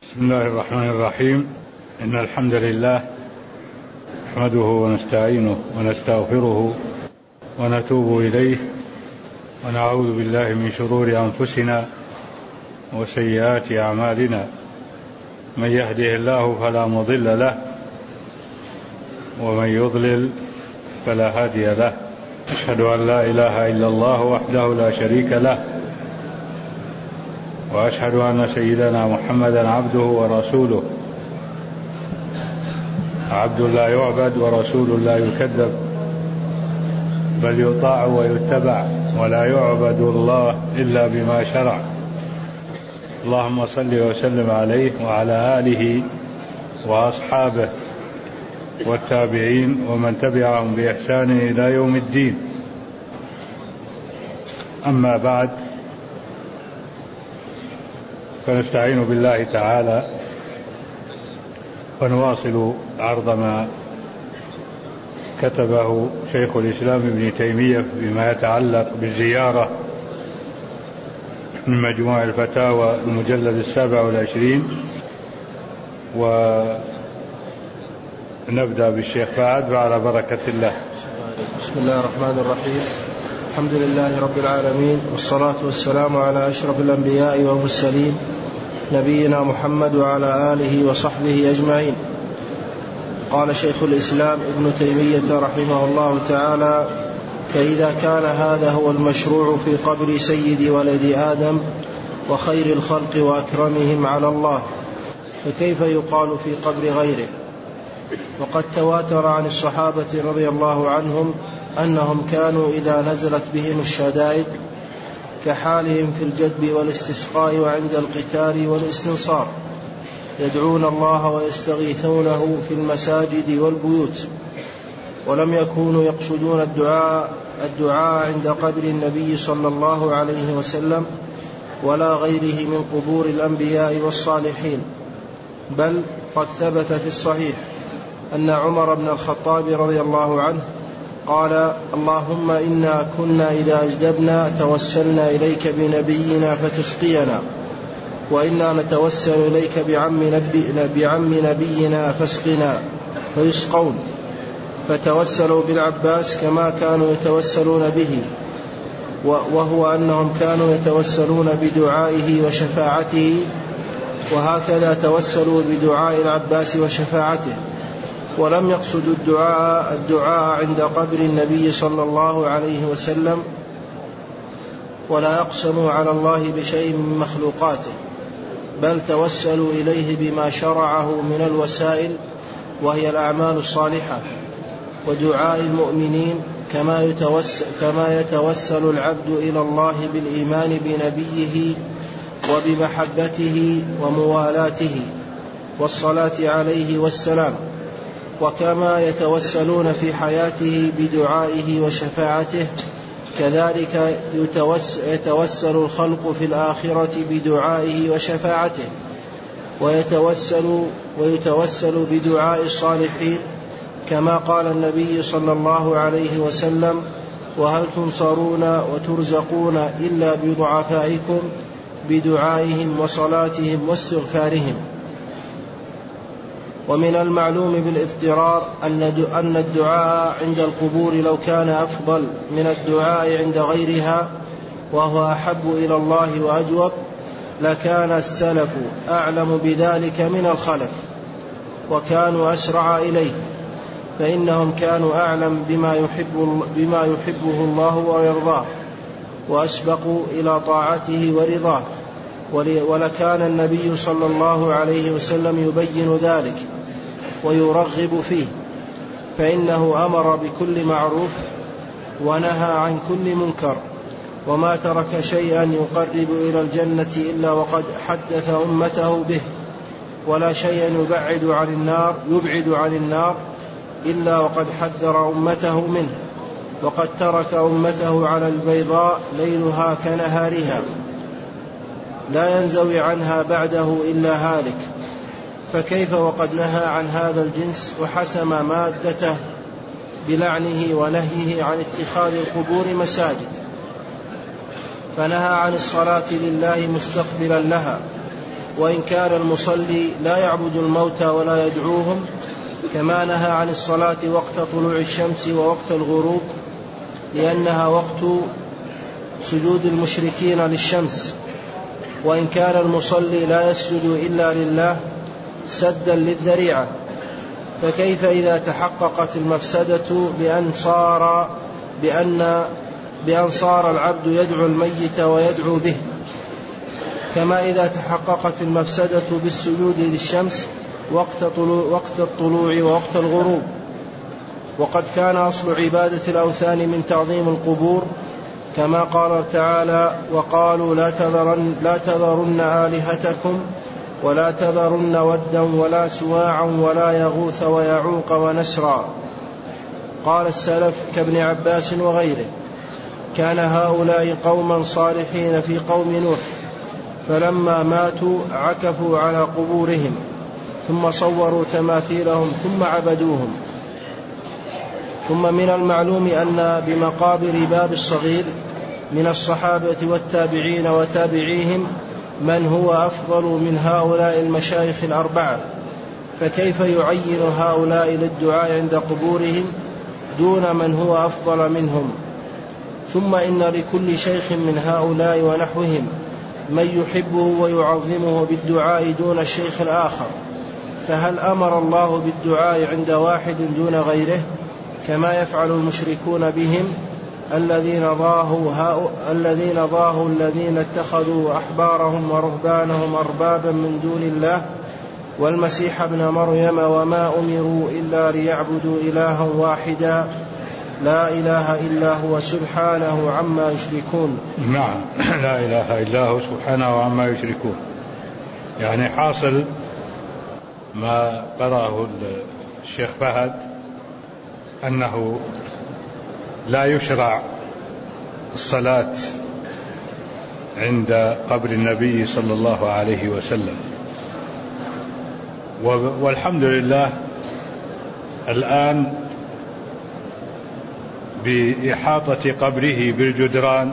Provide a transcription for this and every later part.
بسم الله الرحمن الرحيم. إن الحمد لله نحمده ونستعينه ونستغفره ونتوب إليه ونعوذ بالله من شرور أنفسنا وسيئات أعمالنا. من يهده الله فلا مضل له ومن يضلل فلا هادي له. أشهد أن لا إله إلا الله وحده لا شريك له، وأشهد أن سيدنا محمدا عبده ورسوله، عبد لا يعبد ورسول لا يكذب، بل يطاع ويتبع، ولا يعبد الله إلا بما شرع. اللهم صل وسلم عليه وعلى آله وأصحابه والتابعين ومن تبعهم بإحسان إلى يوم الدين. أما بعد، فنستعين بالله تعالى ونواصل عرض ما كتبه شيخ الإسلام ابن تيمية بما يتعلق بالزيارة من مجموع الفتاوى المجلد 27، ونبدأ بالشيخ فهد على بركة الله. بسم الله الرحمن الرحيم. الحمد لله رب العالمين، والصلاة والسلام على أشرف الأنبياء والمرسلين نبينا محمد وعلى آله وصحبه أجمعين. قال شيخ الإسلام ابن تيمية رحمه الله تعالى: فإذا كان هذا هو المشروع في قبر سيد ولد آدم وخير الخلق وأكرمهم على الله، فكيف يقال في قبر غيره؟ وقد تواتر عن الصحابة رضي الله عنهم أنهم كانوا إذا نزلت بهم الشدائد كحالهم في الجدب والاستسقاء وعند القتال والاستنصار يدعون الله ويستغيثونه في المساجد والبيوت، ولم يكونوا يقصدون الدعاء عند قبر النبي صلى الله عليه وسلم ولا غيره من قبور الأنبياء والصالحين. بل قد ثبت في الصحيح أن عمر بن الخطاب رضي الله عنه قال: اللهم إنا كنا إذا أجدبنا توسلنا إليك بنبينا فتسقينا، وإنا نتوسل إليك بعم نبينا فاسقنا، فيسقون. فتوسلوا بالعباس كما كانوا يتوسلون به، وهو أنهم كانوا يتوسلون بدعائه وشفاعته، وهكذا توسلوا بدعاء العباس وشفاعته، ولم يقصدوا الدعاء عند قبر النبي صلى الله عليه وسلم، ولا يقسموا على الله بشيء من مخلوقاته، بل توسلوا إليه بما شرعه من الوسائل، وهي الأعمال الصالحة ودعاء المؤمنين، كما يتوسل العبد إلى الله بالإيمان بنبيه وبمحبته وموالاته والصلاة عليه والسلام، وكما يتوسلون في حياته بدعائه وشفاعته، كذلك يتوسل الخلق في الآخرة بدعائه وشفاعته، ويتوسل بدعاء الصالحين، كما قال النبي صلى الله عليه وسلم: وهل تنصرون وترزقون إلا بضعفائكم بدعائهم وصلاتهم واستغفارهم. ومن المعلوم بالاضطرار أن الدعاء عند القبور لو كان أفضل من الدعاء عند غيرها وهو أحب إلى الله وأجوب، لكان السلف أعلم بذلك من الخلف، وكانوا أسرع إليه، فإنهم كانوا أعلم بما يحبه الله ويرضاه، وأسبقوا إلى طاعته ورضاه. ولكان النبي صلى الله عليه وسلم يبين ذلك ويرغب فيه، فإنه أمر بكل معروف ونهى عن كل منكر، وما ترك شيئا يقرب إلى الجنة إلا وقد حدث أمته به، ولا شيئا يبعد عن النار إلا وقد حذر أمته منه، وقد ترك أمته على البيضاء ليلها كنهارها لا ينزوي عنها بعده إلا هالك. فكيف وقد نهى عن هذا الجنس وحسم مادته بلعنه ونهيه عن اتخاذ القبور مساجد، فنهى عن الصلاة لله مستقبلا لها، وإن كان المصلي لا يعبد الموتى ولا يدعوهم، كما نهى عن الصلاة وقت طلوع الشمس ووقت الغروب، لأنها وقت سجود المشركين للشمس. وإن كان المصلي لا يسجد إلا لله سدا للذريعة، فكيف إذا تحققت المفسدة بأن صار العبد يدعو الميت ويدعو به، كما إذا تحققت المفسدة بالسجود للشمس وقت الطلوع ووقت الغروب. وقد كان أصل عبادة الأوثان من تعظيم القبور، كما قال تعالى: وقالوا لا تذرن آلهتكم ولا تذرن ودا ولا سواعا ولا يغوث ويعوق ونسرا. قال السلف كابن عباس وغيره: كان هؤلاء قوما صالحين في قوم نوح، فلما ماتوا عكفوا على قبورهم ثم صوروا تماثيلهم ثم عبدوهم. ثم من المعلوم أن بمقابر باب الصغير من الصحابة والتابعين وتابعيهم من هو أفضل من هؤلاء المشايخ الأربعة، فكيف يعين هؤلاء للدعاء عند قبورهم دون من هو أفضل منهم؟ ثم إن لكل شيخ من هؤلاء ونحوهم من يحبه ويعظمه بالدعاء دون الشيخ الآخر، فهل أمر الله بالدعاء عند واحد دون غيره كما يفعل المشركون بهم الذين ضاهوا الذين اتخذوا أحبارهم ورهبانهم أربابا من دون الله والمسيح ابن مريم وما أمروا إلا ليعبدوا إلها واحدا لا إله إلا هو سبحانه عما يشركون. نعم، لا إله إلا هو سبحانه عما يشركون. يعني حاصل ما قرأه الشيخ فهد أنه لا يشرع الصلاة عند قبر النبي صلى الله عليه وسلم، والحمد لله الآن بإحاطة قبره بالجدران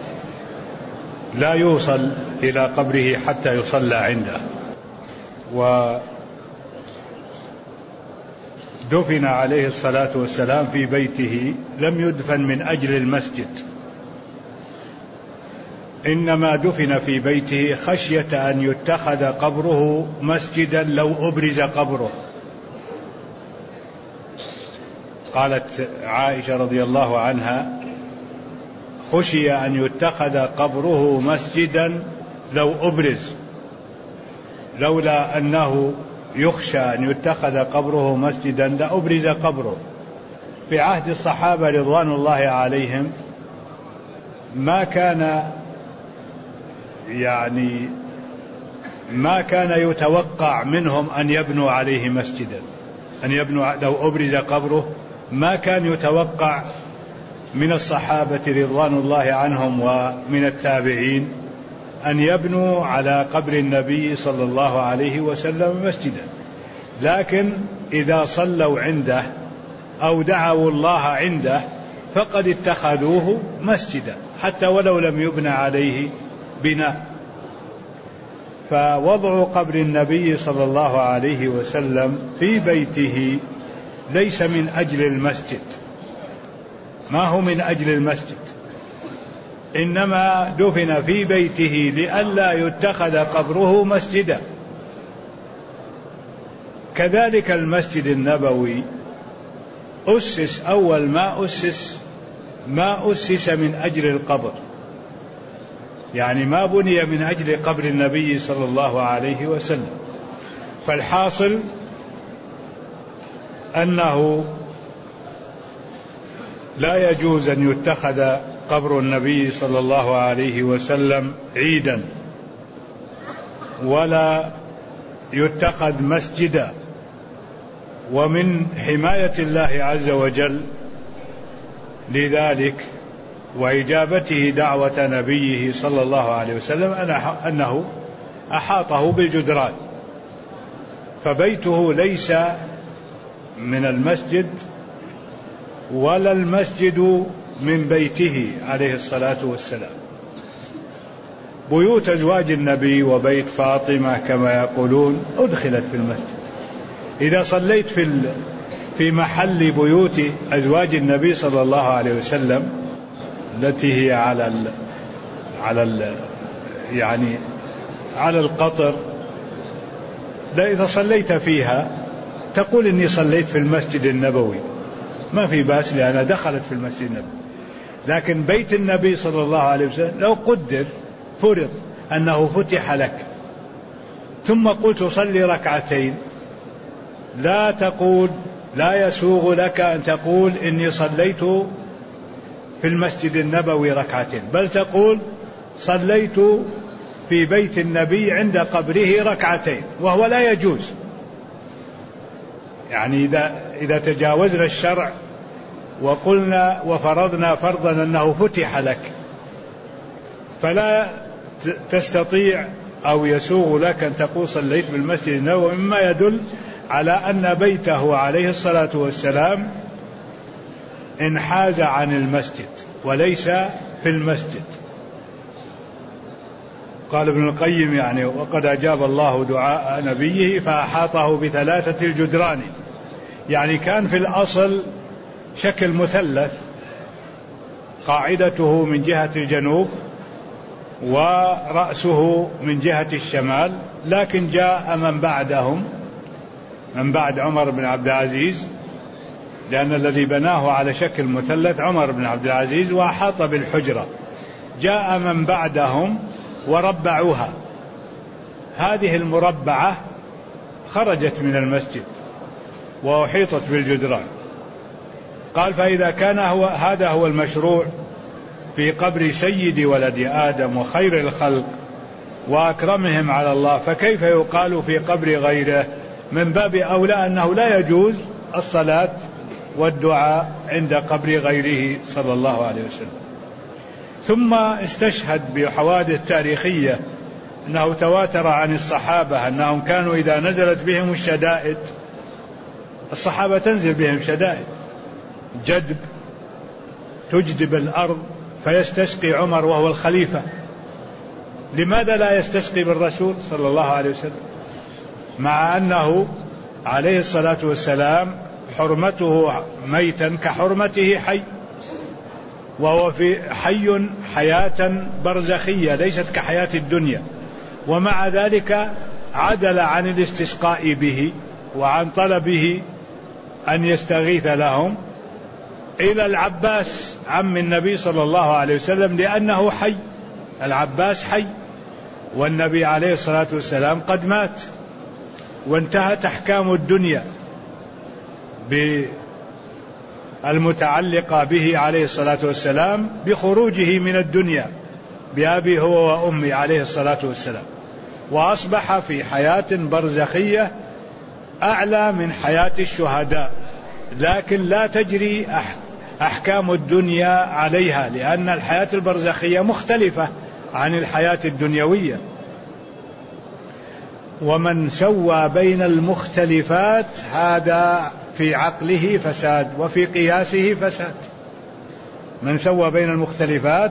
لا يوصل إلى قبره حتى يصلى عنده. ودفن عليه الصلاة والسلام في بيته، لم يدفن من أجل المسجد، إنما دفن في بيته خشية أن يتخذ قبره مسجدا لو أبرز قبره. قالت عائشة رضي الله عنها: خشي أن يتخذ قبره مسجدا لو أبرز، لولا أنه يخشى أن يتخذ قبره مسجدا لأبرز قبره. في عهد الصحابة رضوان الله عليهم ما كان يتوقع منهم أن يبنوا عليه مسجدا، لو أبرز قبره ما كان يتوقع من الصحابة رضوان الله عنهم ومن التابعين أن يبنوا على قبر النبي صلى الله عليه وسلم مسجدا، لكن إذا صلوا عنده أو دعوا الله عنده فقد اتخذوه مسجدا حتى ولو لم يبنى عليه بناء. فوضع قبر النبي صلى الله عليه وسلم في بيته ليس من أجل المسجد، ما هو من أجل المسجد، إنما دفن في بيته لئلا يتخذ قبره مسجدا. كذلك المسجد النبوي أسس أول ما أسس من أجل القبر، يعني ما بني من أجل قبر النبي صلى الله عليه وسلم. فالحاصل أنه لا يجوز أن يتخذ قبر النبي صلى الله عليه وسلم عيدا ولا يتخذ مسجدا. ومن حماية الله عز وجل لذلك وإجابته دعوة نبيه صلى الله عليه وسلم أنه أحاطه بالجدران، فبيته ليس من المسجد ولا المسجد من بيته عليه الصلاة والسلام. بيوت أزواج النبي وبيت فاطمة كما يقولون أدخلت في المسجد. إذا صليت في محل بيوت أزواج النبي صلى الله عليه وسلم التي هي على القطر، إذا صليت فيها تقول إني صليت في المسجد النبوي، ما في بأس لأنها دخلت في المسجد النبوي. لكن بيت النبي صلى الله عليه وسلم لو فرض أنه فتح لك ثم قلت صلي ركعتين، لا يسوغ لك أن تقول إني صليت في المسجد النبوي ركعتين، بل تقول صليت في بيت النبي عند قبره ركعتين، وهو لا يجوز. يعني إذا تجاوزنا الشرع وقلنا وفرضنا فرضا أنه فتح لك، فلا تستطيع أو يسوغ لك أن تقول صليت بالمسجد النبوي، مما يدل على أن بيته عليه الصلاة والسلام انحاز عن المسجد وليس في المسجد. قال ابن القيم يعني وقد أجاب الله دعاء نبيه فأحاطه بثلاثة الجدران، يعني كان في الأصل شكل مثلث، قاعدته من جهة الجنوب ورأسه من جهة الشمال، لكن جاء من بعد عمر بن عبد العزيز، لأن الذي بناه على شكل مثلث عمر بن عبد العزيز وأحاط بالحجرة، جاء من بعدهم وربعوها. هذه المربعة خرجت من المسجد وأحيطت بالجدران. قال فإذا كان هذا هو المشروع في قبر سيد ولد آدم وخير الخلق وأكرمهم على الله، فكيف يقال في قبر غيره؟ من باب أولى أنه لا يجوز الصلاة والدعاء عند قبر غيره صلى الله عليه وسلم. ثم استشهد بحوادث تاريخية أنه تواتر عن الصحابة أنهم كانوا إذا نزلت بهم الشدائد، الصحابة تنزل بهم شدائد جدب تجدب الأرض، فيستسقي عمر وهو الخليفة. لماذا لا يستسقي بالرسول صلى الله عليه وسلم، مع أنه عليه الصلاة والسلام حرمته ميتا كحرمته حي، وهو في حي حياة برزخية ليست كحياة الدنيا، ومع ذلك عدل عن الاستسقاء به وعن طلبه أن يستغيث لهم إلى العباس عم النبي صلى الله عليه وسلم، لأنه حي، العباس حي والنبي عليه الصلاة والسلام قد مات، وانتهت أحكام الدنيا المتعلقة به عليه الصلاة والسلام بخروجه من الدنيا بأبي هو وأمي عليه الصلاة والسلام، وأصبح في حياة برزخية أعلى من حياة الشهداء، لكن لا تجري أحكام الدنيا عليها، لأن الحياة البرزخية مختلفة عن الحياة الدنيوية. ومن سوى بين المختلفات هذا في عقله فساد وفي قياسه فساد. من سوى بين المختلفات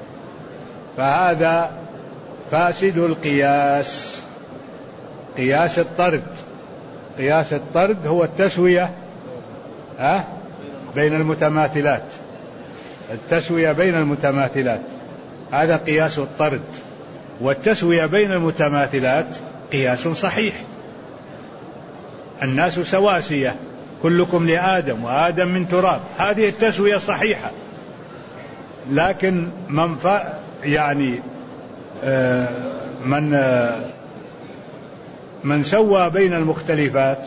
فهذا فاسد القياس، قياس الطرد. قياس الطرد هو التسوية بين المتماثلات، التسوية بين المتماثلات، هذا قياس الطرد. والتسوية بين المتماثلات قياس صحيح، الناس سواسية كلكم لآدم وآدم من تراب، هذه التسوية صحيحة. لكن من سوى بين المختلفات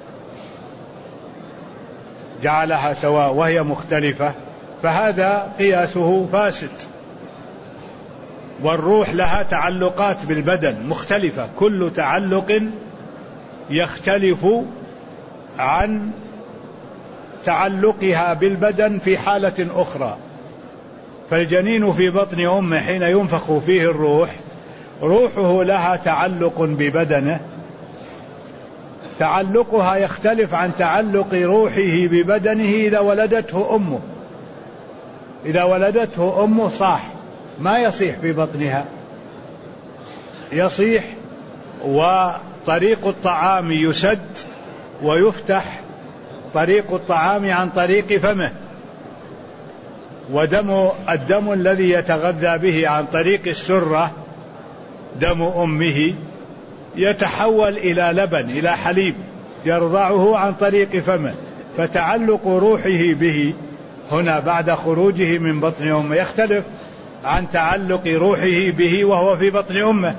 جعلها سواء وهي مختلفة، فهذا قياسه فاسد. والروح لها تعلقات بالبدن مختلفة، كل تعلق يختلف عن تعلقها بالبدن في حالة أخرى. فالجنين في بطن أمه حين ينفخ فيه الروح، روحه لها تعلق ببدنه، تعلقها يختلف عن تعلق روحه ببدنه إذا ولدته أمه. إذا ولدته أمه صاح، ما يصيح في بطنها، يصيح وطريق الطعام يسد ويفتح طريق الطعام عن طريق فمه، الدم الذي يتغذى به عن طريق السرة دم أمه يتحول إلى لبن إلى حليب يرضعه عن طريق فمه، فتعلق روحه به هنا بعد خروجه من بطن أمه يختلف عن تعلق روحه به وهو في بطن أمه.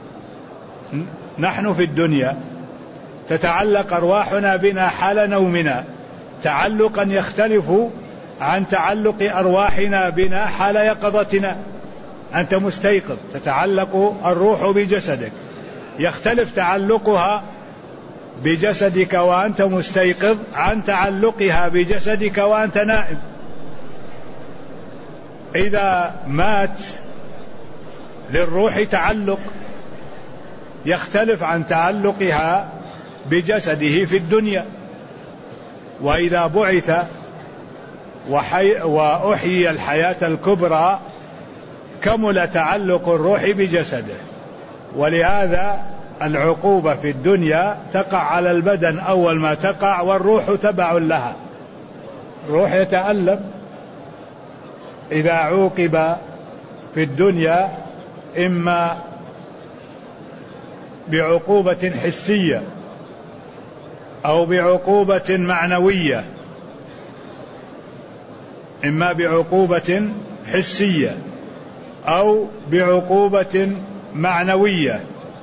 نحن في الدنيا تتعلق أرواحنا بنا حال نومنا تعلقا يختلف عن تعلق أرواحنا بنا حال يقظتنا. أنت مستيقظ تتعلق الروح بجسدك، يختلف تعلقها بجسدك وأنت مستيقظ عن تعلقها بجسدك وأنت نائم. إذا مات للروح تعلق يختلف عن تعلقها بجسده في الدنيا، وإذا بعث وأحيي الحياة الكبرى كمل تعلق الروح بجسده. ولهذا العقوبة في الدنيا تقع على البدن أول ما تقع، والروح تبع لها. الروح يتألم إذا عوقب في الدنيا إما بعقوبة حسية أو بعقوبة معنوية، إما بعقوبة حسية أو بعقوبة معنوية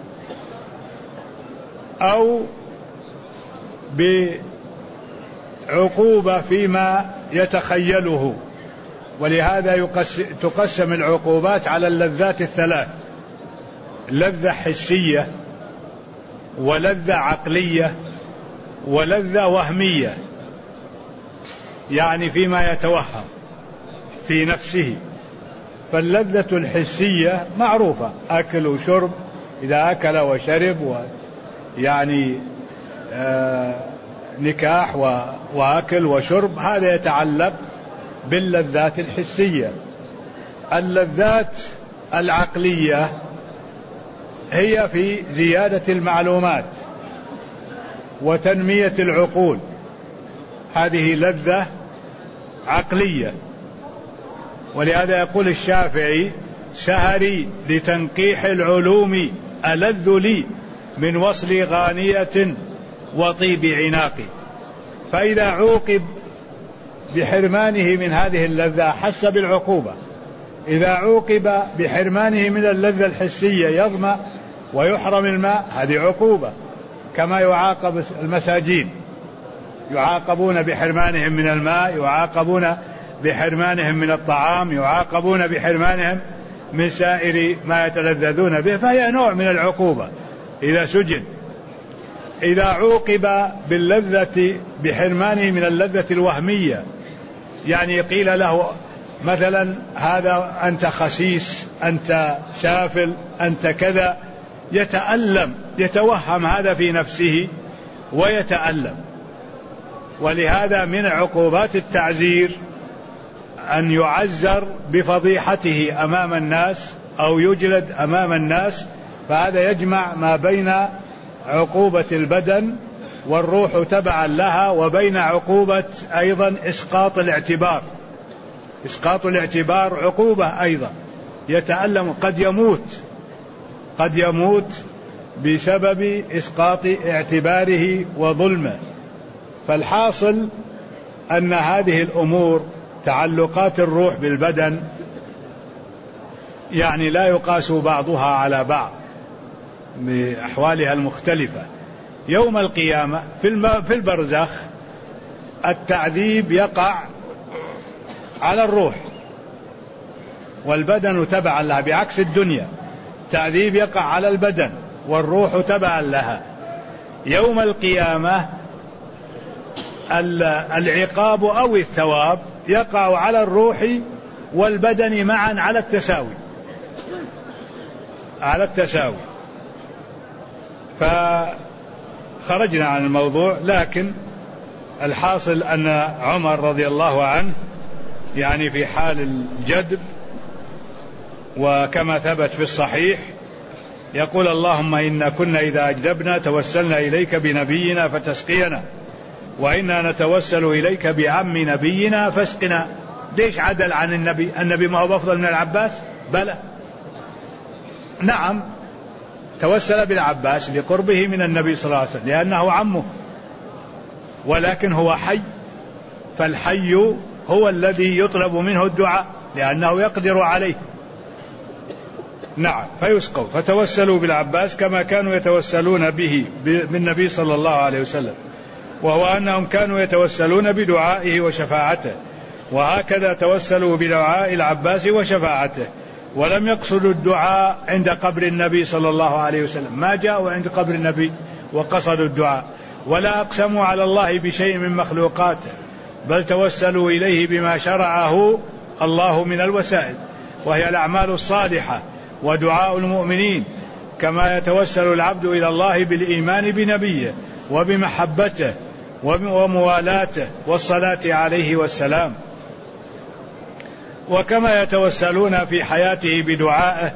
أو بعقوبة فيما يتخيله. ولهذا تقسم العقوبات على اللذات الثلاث: لذة حسية ولذة عقلية ولذة وهمية، يعني فيما يتوهم في نفسه. فاللذة الحسية معروفة، أكل وشرب، إذا أكل وشرب يعني نكاح وأكل وشرب، هذا يتعلق باللذات الحسية. اللذات العقلية هي في زيادة المعلومات وتنمية العقول، هذه لذة عقلية. ولهذا يقول الشافعي: سهري لتنقيح العلوم ألذ لي من وصل غانية وطيب عناقي. فإذا عوقب بحرمانه من هذه اللذة حس بالعقوبة. إذا عوقب بحرمانه من اللذة الحسية يظمأ ويحرم الماء، هذه عقوبة، كما يعاقب المساجين، يعاقبون بحرمانهم من الماء، يعاقبون بحرمانهم من الطعام، يعاقبون بحرمانهم من سائر ما يتلذذون به، فهي نوع من العقوبة إذا سجن. إذا عوقب باللذة بحرمانه من اللذة الوهمية، يعني قيل له مثلا: هذا أنت خسيس، أنت سافل، أنت كذا، يتألم، يتوهم هذا في نفسه ويتألم. ولهذا من عقوبات التعزير أن يعزر بفضيحته أمام الناس أو يجلد أمام الناس، فهذا يجمع ما بين عقوبة البدن والروح تبعا لها وبين عقوبة أيضا إسقاط الاعتبار. إسقاط الاعتبار عقوبة أيضا، يتألم، قد يموت بسبب إسقاط اعتباره وظلمه. فالحاصل أن هذه الأمور تعلقات الروح بالبدن يعني لا يقاس بعضها على بعض بأحوالها المختلفة. يوم القيامة في البرزخ التعذيب يقع على الروح والبدن تبعا لها، بعكس الدنيا التعذيب يقع على البدن والروح تبعا لها. يوم القيامة العقاب أو الثواب يقع على الروح والبدن معا على التساوي. فخرجنا عن الموضوع، لكن الحاصل أن عمر رضي الله عنه يعني في حال الجدب، وكما ثبت في الصحيح يقول اللهم إنا كنا إذا أجدبنا توسلنا إليك بنبينا فتسقينا، وإنا نتوسل إليك بعم نبينا فاسقنا. ليش عدل عن النبي؟ النبي ما هو أفضل من العباس؟ بلى، نعم توسل بالعباس لقربه من النبي صلى الله عليه وسلم لأنه عمه، ولكن هو حي، فالحي هو الذي يطلب منه الدعاء لأنه يقدر عليه. نعم، فيسقوا، فتوسلوا بالعباس كما كانوا يتوسلون به بالنبي صلى الله عليه وسلم، وهو أنهم كانوا يتوسلون بدعائه وشفاعته، وهكذا توسلوا بدعاء العباس وشفاعته، ولم يقصدوا الدعاء عند قبر النبي صلى الله عليه وسلم، ما جاءوا عند قبر النبي وقصدوا الدعاء، ولا أقسموا على الله بشيء من مخلوقاته، بل توسلوا إليه بما شرعه الله من الوسائل، وهي الأعمال الصالحة ودعاء المؤمنين، كما يتوسل العبد إلى الله بالإيمان بنبيه وبمحبته وموالاته والصلاة عليه والسلام، وكما يتوسلون في حياته بدعائه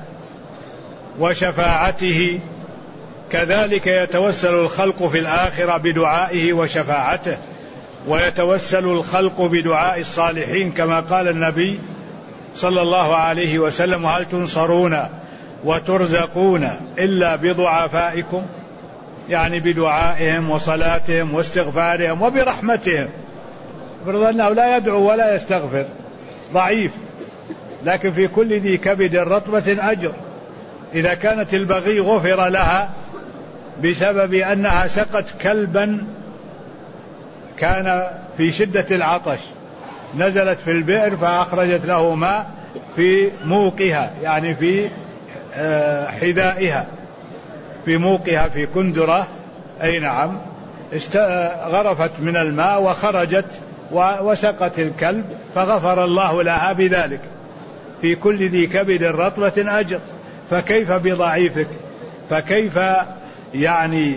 وشفاعته، كذلك يتوسل الخلق في الآخرة بدعائه وشفاعته، ويتوسل الخلق بدعاء الصالحين كما قال النبي صلى الله عليه وسلم: هل تنصرون وترزقون إلا بضعفائكم، يعني بدعائهم وصلاتهم واستغفارهم وبرحمتهم. فرض أنه لا يدعو ولا يستغفر ضعيف، لكن في كل ذي كبد رطبة أجر. إذا كانت البغي غفر لها بسبب أنها سقت كلبا كان في شدة العطش، نزلت في البئر فأخرجت له ماء في موقها، يعني في حذائها، في موقها في كندرة، أي نعم، غرفت من الماء وخرجت وسقت الكلب، فغفر الله لها بذلك. في كل ذي كبد رطبة أجر، فكيف بضعيفك؟ فكيف يعني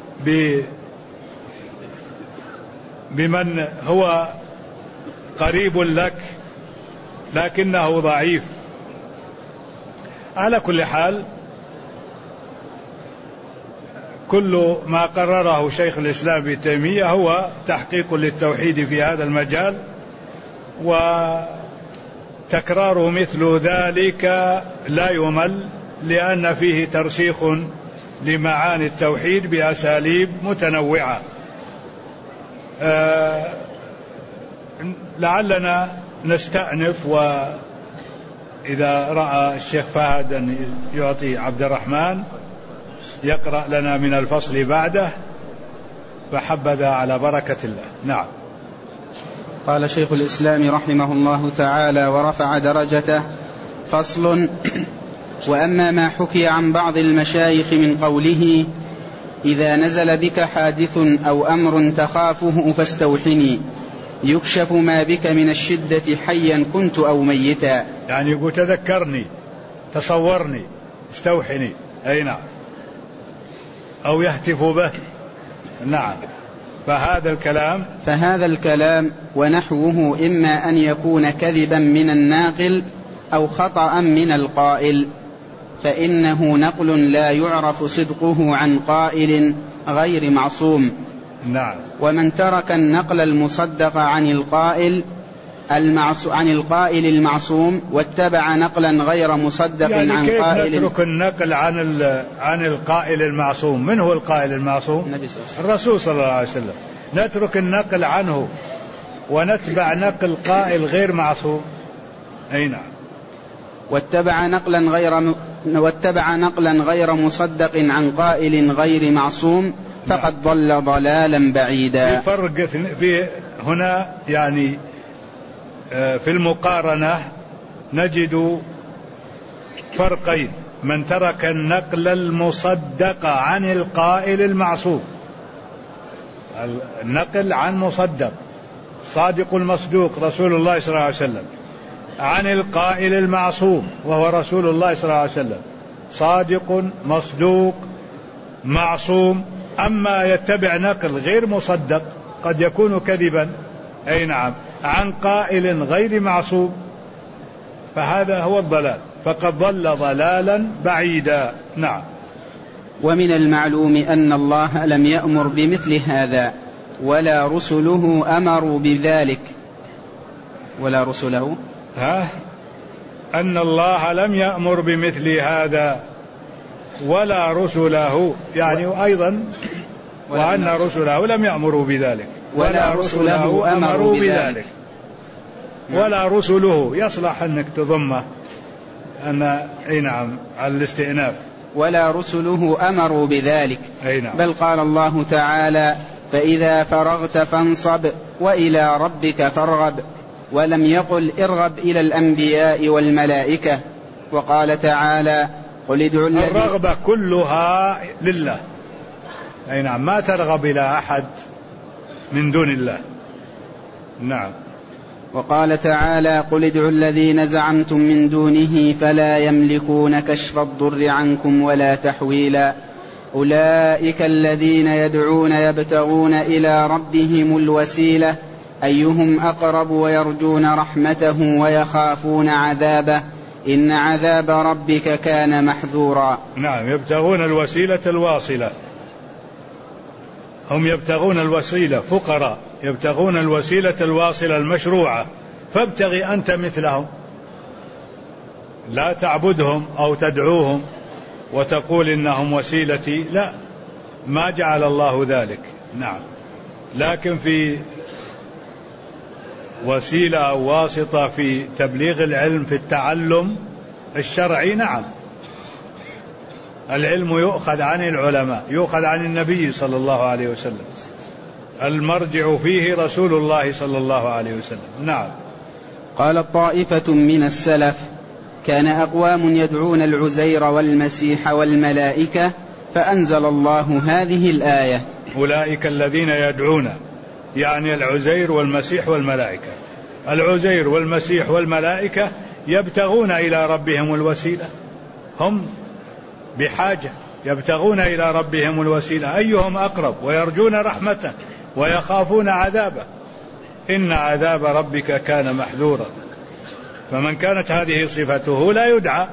بمن هو قريب لك لكنه ضعيف؟ على كل حال، كل ما قرره شيخ الإسلام ابن تيمية هو تحقيق للتوحيد في هذا المجال، وتكرار مثل ذلك لا يمل، لأن فيه ترسيخ لمعاني التوحيد بأساليب متنوعة. لعلنا نستأنف، وإذا رأى الشيخ فهد أن يعطي عبد الرحمن يقرأ لنا من الفصل بعده، فحبذا على بركة الله. نعم. قال شيخ الإسلام رحمه الله تعالى ورفع درجته: فصل: وأما ما حكي عن بعض المشايخ من قوله: إذا نزل بك حادث أو أمر تخافه فاستوحني، يكشف ما بك من الشدة حيا كنت أو ميتا، يعني يقول تذكرني، تصورني، استوحني، أي نعم، أو يهتف به. نعم. فهذا الكلام ونحوه إما أن يكون كذبا من الناقل أو خطأ من القائل، فإنه نقل لا يعرف صدقه عن قائل غير معصوم. نعم. ومن ترك النقل المصدق عن القائل المعصوم واتبع نقلا غير مصدق يعني عن كيف قائل. نترك النقل عن القائل المعصوم؟ من هو القائل المعصوم؟ الرسول صلى الله عليه وسلم. نترك النقل عنه ونتبع نقل قائل غير معصوم؟ أي نعم. واتبع نقلا غير مصدق عن قائل غير معصوم فقد ضل ضلالا بعيدا. في فرق في هنا، يعني في المقارنة نجد فرقين: من ترك النقل المصدق عن القائل المعصوم، النقل عن مصدق صادق المصدوق رسول الله صلى الله عليه وسلم، عن القائل المعصوم وهو رسول الله صلى الله عليه وسلم، صادق مصدوق معصوم. أما يتبع نقل غير مصدق قد يكون كذبا، أي نعم، عن قائل غير معصوم، فهذا هو الضلال، فقد ضل ضلالا بعيدا. نعم. ومن المعلوم أن الله لم يأمر بمثل هذا ولا رسله أمروا بذلك. ولا رسله أن الله لم يأمر بمثل هذا ولا رسله، يعني أيضا وأن رسله لم يأمروا بذلك ولا رسله أمروا بذلك. ولا رسله يصلح أنك تضمه نعم على الاستئناف. ولا رسله أمروا بذلك. نعم. بل قال الله تعالى فإذا فرغت فانصب وإلى ربك فارغب، ولم يقل ارغب إلى الأنبياء والملائكة. وقال تعالى قل ادعوا الرغبة كلها لله. نعم، ما ترغب إلى أحد من دون الله. نعم. وقال تعالى قل ادعوا الذين زعمتم من دونه فلا يملكون كشف الضر عنكم ولا تحويلا، أولئك الذين يدعون يبتغون إلى ربهم الوسيلة أيهم أقرب ويرجون رحمته ويخافون عذابه إن عذاب ربك كان محذورا. نعم، يبتغون الوسيلة الواصلة، هم يبتغون الوسيلة، فقراء يبتغون الوسيلة الواصلة المشروعة، فابتغي أنت مثلهم، لا تعبدهم أو تدعوهم وتقول إنهم وسيلتي، لا، ما جعل الله ذلك. نعم، لكن في وسيلة أو واسطة في تبليغ العلم، في التعلم الشرعي، نعم، العلم يؤخذ عن العلماء، يؤخذ عن النبي صلى الله عليه وسلم، المرجع فيه رسول الله صلى الله عليه وسلم. نعم. قال طائفة من السلف كان أقوام يدعون العزير والمسيح والملائكة فأنزل الله هذه الآية. أولئك الذين يدعون، يعني العزير والمسيح والملائكة. العزير والمسيح والملائكة يبتغون إلى ربهم الوسيلة، هم بحاجة يبتغون إلى ربهم الوسيلة أيهم أقرب ويرجون رحمته ويخافون عذابه إن عذاب ربك كان محذورا. فمن كانت هذه صفته لا يدعى.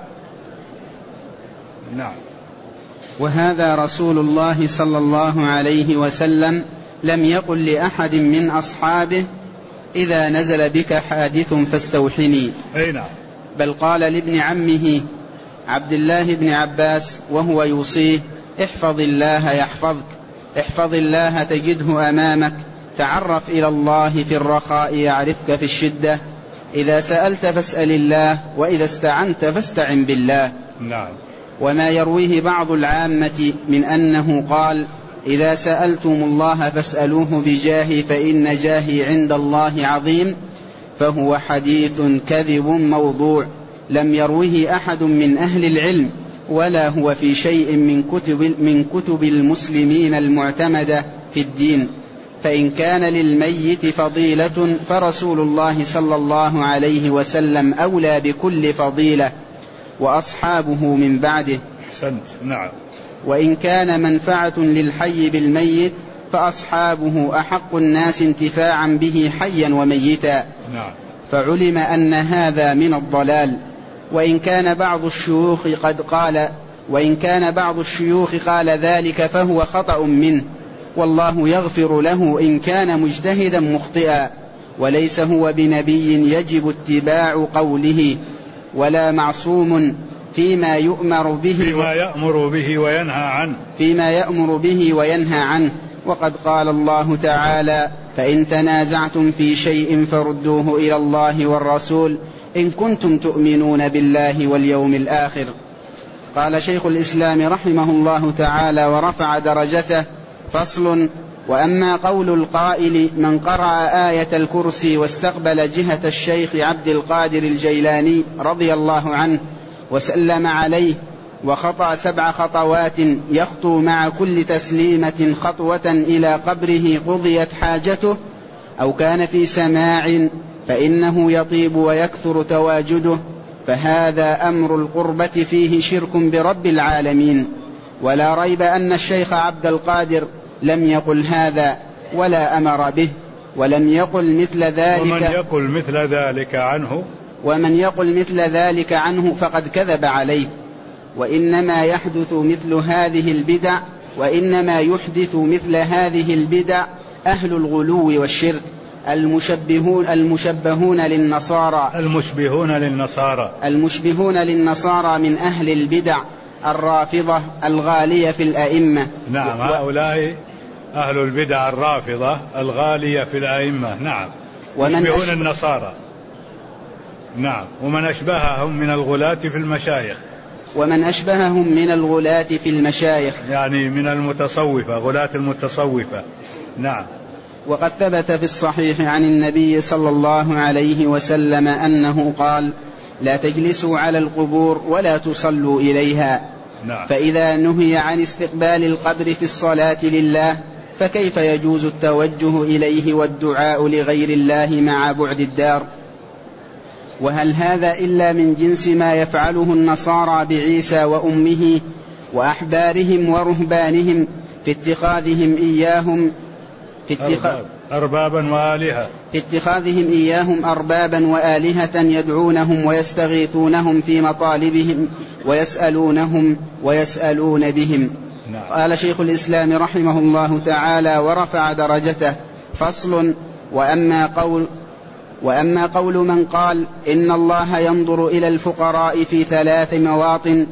نعم. وهذا رسول الله صلى الله عليه وسلم لم يقل لأحد من أصحابه إذا نزل بك حادث فاستوحني. نعم. بل قال لابن عمه عبد الله بن عباس وهو يوصيه احفظ الله يحفظك، احفظ الله تجده أمامك، تعرف إلى الله في الرخاء يعرفك في الشدة، إذا سألت فاسأل الله وإذا استعنت فاستعن بالله. نعم. وما يرويه بعض العامة من أنه قال إذا سألتم الله فاسألوه بجاهي فإن جاهي عند الله عظيم، فهو حديث كذب موضوع لم يروه أحد من أهل العلم، ولا هو في شيء من كتب المسلمين المعتمدة في الدين. فإن كان للميت فضيلة فرسول الله صلى الله عليه وسلم أولى بكل فضيلة وأصحابه من بعده. أحسنت. نعم. وإن كان منفعة للحي بالميت فأصحابه أحق الناس انتفاعا به حيا وميتا. نعم. فعلم أن هذا من الضلال. وإن كان بعض الشيوخ قال ذلك فهو خطأ منه، والله يغفر له إن كان مجتهدا مخطئا، وليس هو بنبي يجب اتباع قوله، ولا معصوم فيما يأمر به وينهى عنه. وقد قال الله تعالى فإن تنازعتم في شيء فردوه إلى الله والرسول إن كنتم تؤمنون بالله واليوم الآخر. قال شيخ الإسلام رحمه الله تعالى ورفع درجته: فصل: وأما قول القائل من قرأ آية الكرسي واستقبل جهة الشيخ عبد القادر الجيلاني رضي الله عنه وسلم عليه وخطأ 7 خطوات يخطو مع كل تسليمة خطوة إلى قبره قضيت حاجته، أو كان في سماع فإنه يطيب ويكثر تواجده، فهذا أمر القربة فيه شرك برب العالمين. ولا ريب أن الشيخ عبد القادر لم يقل هذا ولا أمر به، ولم يقل مثل ذلك ومن يقل مثل ذلك عنه فقد كذب عليه. وإنما يحدث مثل هذه البدع أهل الغلو والشرك المشبهون للنصارى من أهل البدع الرافضة الغالية في الأئمة. نعم، هؤلاء أهل البدع الرافضة الغالية في الأئمة. نعم، يشبهون النصارى. نعم، ومن أشبههم من الغلاة في المشايخ يعني من المتصوفة، غلاة المتصوفة. نعم. وقد ثبت في الصحيح عن النبي صلى الله عليه وسلم أنه قال: لا تجلسوا على القبور ولا تصلوا إليها. نعم. فإذا نهي عن استقبال القبر في الصلاة لله فكيف يجوز التوجه إليه والدعاء لغير الله مع بعد الدار؟ وهل هذا إلا من جنس ما يفعله النصارى بعيسى وأمه وأحبارهم ورهبانهم في اتخاذهم إياهم أربابا وآلهة يدعونهم ويستغيثونهم في مطالبهم ويسألون بهم. نعم. قال شيخ الإسلام رحمه الله تعالى ورفع درجته: فصل: وأما قول من قال إن الله ينظر إلى الفقراء في ثلاث مواطن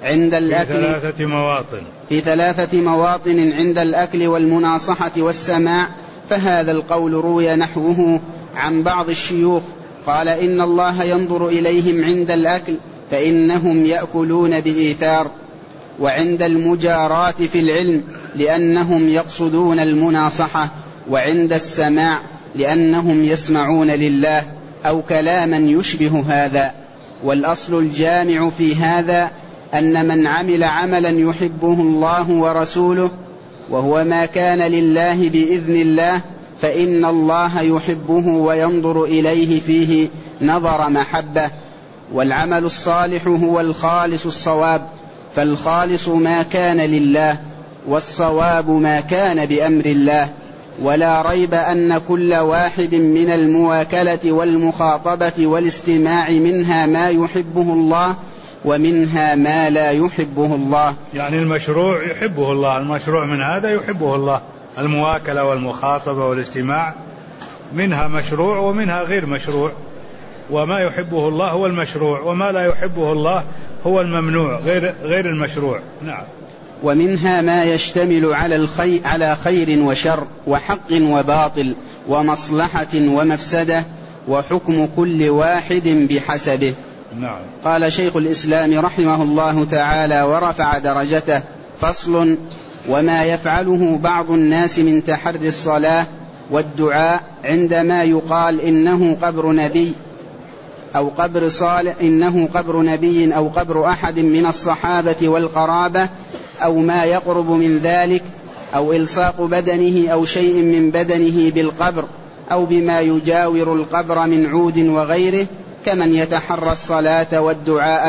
عند الأكل والمناصحة والسماع، فهذا القول روي نحوه عن بعض الشيوخ. قال: إن الله ينظر إليهم عند الأكل فإنهم يأكلون بإيثار، وعند المجارات في العلم لأنهم يقصدون المناصحة، وعند السماع لأنهم يسمعون لله، أو كلاما يشبه هذا. والأصل الجامع في هذا أن من عمل عملا يحبه الله ورسوله وهو ما كان لله بإذن الله فإن الله يحبه وينظر إليه فيه نظر محبة. والعمل الصالح هو الخالص الصواب، فالخالص ما كان لله، والصواب ما كان بأمر الله. ولا ريب أن كل واحد من المواكلة والمخاطبة والاستماع منها ما يحبه الله ومنها ما لا يحبه الله. يعني المشروع يحبه الله، المشروع من هذا يحبه الله. المواكلة والمخاطبة والاستماع منها مشروع ومنها غير مشروع، وما يحبه الله هو المشروع، وما لا يحبه الله هو الممنوع غير المشروع. نعم. ومنها ما يشتمل على خير وشر وحق وباطل ومصلحة ومفسدة، وحكم كل واحد بحسبه. نعم. قال شيخ الإسلام رحمه الله تعالى ورفع درجته: فصل: وما يفعله بعض الناس من تحري الصلاة والدعاء عندما يقال إنه قبر نبي أو قبر صالح، إنه قبر نبي أو قبر أحد من الصحابة والقرابة أو ما يقرب من ذلك، أو إلصاق بدنه أو شيء من بدنه بالقبر أو بما يجاور القبر من عود وغيره، كمن يتحرى الصلاة والدعاء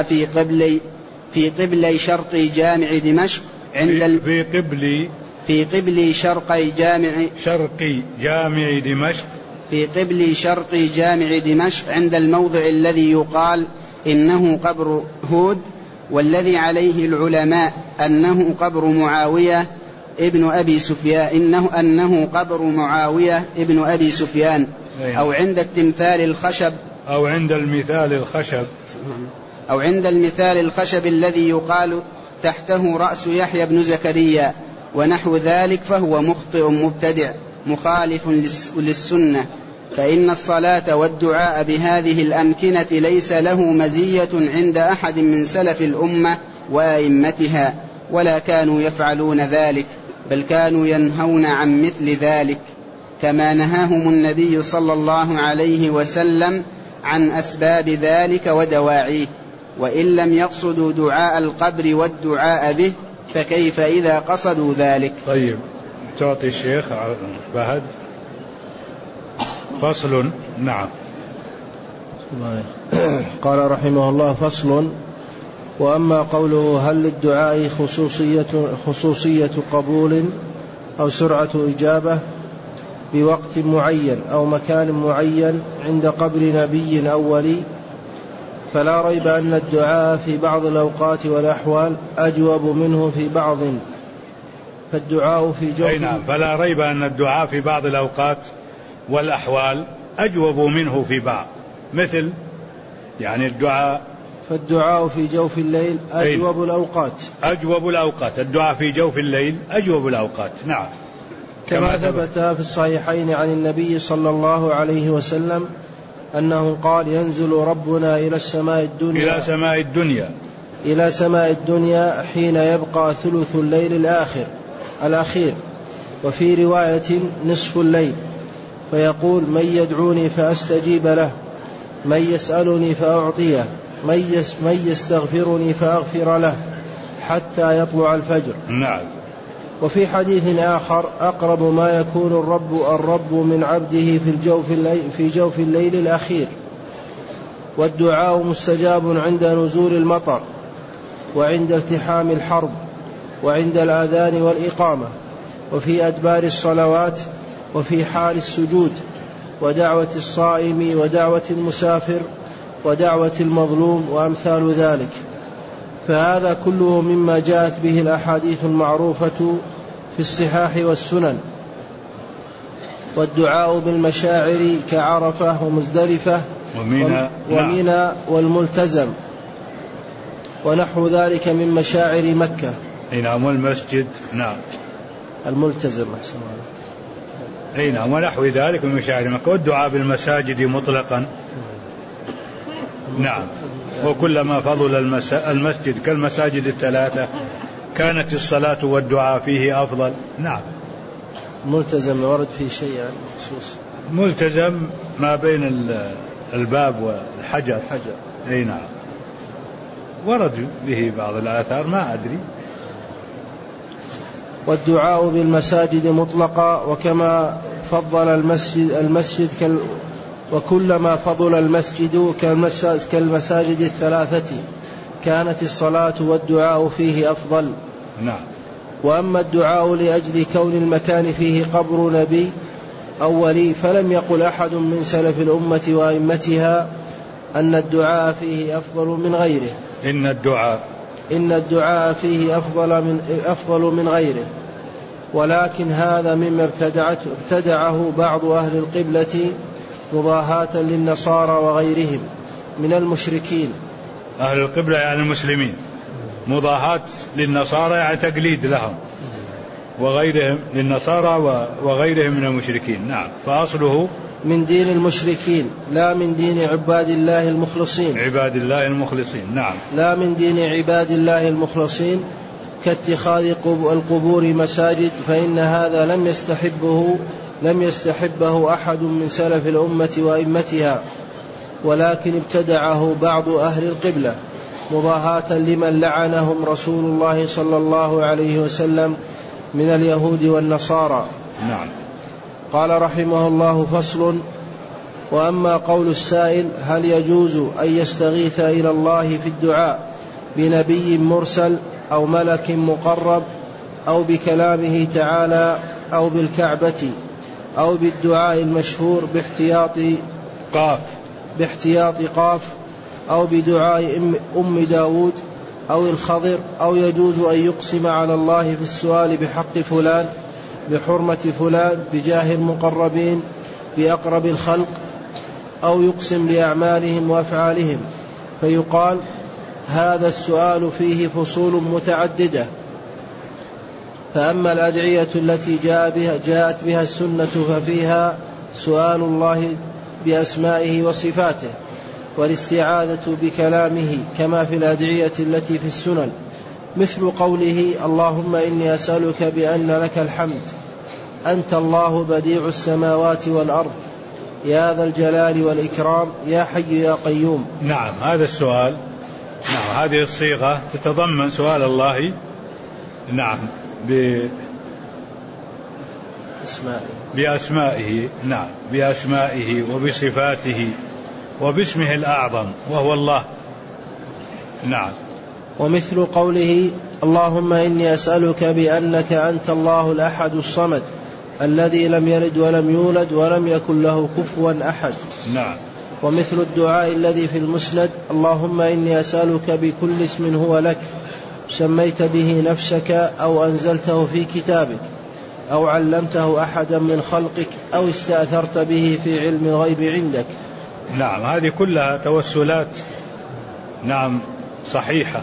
في قبل شرقي جامع دمشق في قبل شرقي جامع دمشق عند الموضع الذي يقال إنه قبر هود، والذي عليه العلماء أنه قبر معاوية ابن أبي سفيان، أنه قبر معاوية ابن أبي سفيان، أو عند التمثال الخشب أو عند المثال الخشب الذي يقال تحته رأس يحيى بن زكريا ونحو ذلك، فهو مخطئ مبتدع مخالف للسنة. فإن الصلاة والدعاء بهذه الأمكنة ليس له مزية عند أحد من سلف الأمة وأئمتها، ولا كانوا يفعلون ذلك، بل كانوا ينهون عن مثل ذلك، كما نهاهم النبي صلى الله عليه وسلم عن أسباب ذلك ودواعيه. وإن لم يقصدوا دعاء القبر والدعاء به فكيف إذا قصدوا ذلك؟ طيب، تعطي الشيخ فهد. فصل. نعم. قال رحمه الله: فصل: وأما قوله هل للدعاء خصوصية قبول أو سرعة إجابة بوقت معين أو مكان معين عند قبر نبي أو ولي، فلا ريب أن الدعاء في بعض الأوقات والأحوال أجوب منه في بعض. فالدعاء في جوف نعم، فلا ريب أن الدعاء في بعض الأوقات والأحوال أجوب منه في بعض. مثل يعني الدعاء، فالدعاء في جوف الليل أجوب الأوقات. أجوب الأوقات، الدعاء في جوف الليل أجوب الأوقات. نعم، كما ثبت في الصحيحين عن النبي صلى الله عليه وسلم أنه قال: ينزل ربنا إلى سماء الدنيا حين يبقى ثلث الليل الأخير، وفي رواية نصف الليل، فيقول: من يدعوني فأستجيب له، من يسألني فأعطيه، من يستغفرني فأغفر له، حتى يطلع الفجر. نعم. وفي حديث آخر: أقرب ما يكون الرب من عبده في جوف الليل الأخير. والدعاء مستجاب عند نزول المطر، وعند التحام الحرب، وعند الآذان والإقامة، وفي أدبار الصلوات، وفي حال السجود، ودعوة الصائم، ودعوة المسافر، ودعوة المظلوم، وأمثال ذلك. فهذا كله مما جاءت به الأحاديث المعروفة في الصحاح والسنن. والدعاء بالمشاعر كعرفة ومزدلفة ومنى والملتزم ونحو ذلك من مشاعر مكة. نعم. والمسجد. نعم. الملتزم. نعم. ونحو ذلك من مشاعر مكة. والدعاء بالمساجد مطلقا. نعم. وكلما فضل المسجد كالمساجد الثلاثة كانت الصلاة والدعاء فيه أفضل. نعم. ملتزم ورد فيه شيء يعني خصوص. ملتزم ما بين الباب والحجر. نعم. ورد به بعض الآثار، ما أدري. والدعاء بالمساجد مطلقا، وكما فضل المسجد وكلما فضل المسجد كالمساجد الثلاثة كانت الصلاة والدعاء فيه أفضل. نعم. وأما الدعاء لأجل كون المكان فيه قبر نبي أو ولي، فلم يقل أحد من سلف الأمة وأئمتها أن الدعاء فيه أفضل من غيره. إن الدعاء فيه أفضل من غيره، ولكن هذا مما ابتدعه بعض أهل القبلة مضاهاة للنصارى وغيرهم من المشركين. أهل القبلة يعني المسلمين، مضاهاة للنصارى يعني تقليد لهم، وغيرهم للنصارى وغيرهم من المشركين. نعم. فأصله من دين المشركين لا من دين عباد الله المخلصين. نعم. لا من دين عباد الله المخلصين، كاتخاذ القبور مساجد، فإن هذا لم يستحبه أحد من سلف الأمة وأئمتها، ولكن ابتدعه بعض أهل القبلة مضاهاة لمن لعنهم رسول الله صلى الله عليه وسلم من اليهود والنصارى. نعم. قال رحمه الله: فصل. وأما قول السائل: هل يجوز أن يستغيث إلى الله في الدعاء بنبي مرسل أو ملك مقرب أو بكلامه تعالى أو بالكعبة أو بالدعاء المشهور باحتياط قاف أو بدعاء أم داود أو الخضر، أو يجوز أن يقسم على الله في السؤال بحق فلان، بحرمة فلان، بجاه المقربين، بأقرب الخلق، أو يقسم بأعمالهم وأفعالهم، فيقال: هذا السؤال فيه فصول متعددة. فأما الأدعية التي جاءت بها السنة ففيها سؤال الله بأسمائه وصفاته، والاستعاذة بكلامه، كما في الأدعية التي في السنن، مثل قوله: اللهم إني أسألك بأن لك الحمد، أنت الله بديع السماوات والأرض، يا ذا الجلال والإكرام، يا حي يا قيوم. نعم. هذا السؤال، نعم، هذه الصيغة تتضمن سؤال الله، نعم، بأسمائه، نعم، بأسمائه وبصفاته وباسمه الأعظم وهو الله. نعم. ومثل قوله: اللهم إني أسألك بأنك أنت الله الأحد الصمد الذي لم يلد ولم يولد ولم يكن له كفوا أحد. نعم. ومثل الدعاء الذي في المسند: اللهم إني أسألك بكل اسم هو لك سميت به نفسك أو أنزلته في كتابك أو علمته أحدا من خلقك أو استأثرت به في علم الغيب عندك. نعم، هذه كلها توسلات نعم صحيحة.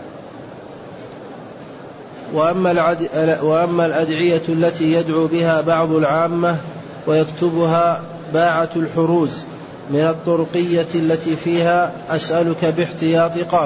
وأما الأدعية التي يدعو بها بعض العامة ويكتبها باعة الحروز من الطرقية التي فيها أسألك باحتياط قاف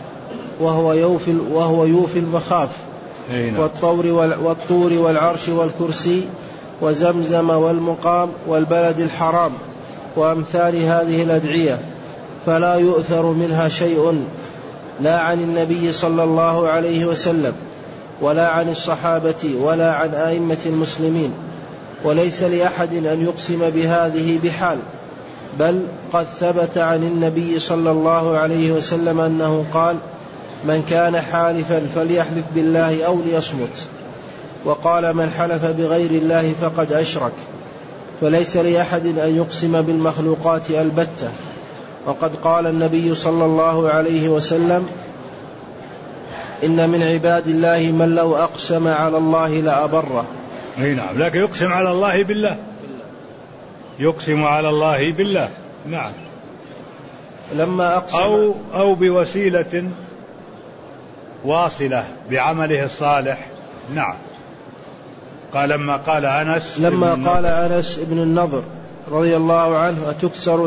وهو يوفي المخاف والطور والعرش والكرسي وزمزم والمقام والبلد الحرام وأمثال هذه الأدعية، فلا يؤثر منها شيء لا عن النبي صلى الله عليه وسلم ولا عن الصحابة ولا عن آئمة المسلمين، وليس لأحد أن يقسم بهذه بحال، بل قد ثبت عن النبي صلى الله عليه وسلم أنه قال: من كان حالفا فليحلف بالله أو ليصمت، وقال: من حلف بغير الله فقد أشرك. فليس لأحد أن يقسم بالمخلوقات البتة، وقد قال النبي صلى الله عليه وسلم: إن من عباد الله من لو أقسم على الله لأبره. نعم، لكن يقسم على الله بالله، يقسم على الله بالله. نعم، لما أقسم أو بوسيلة واصلة بعمله الصالح. نعم، لما قال أنس بن النضر رضي الله عنه: أتكسر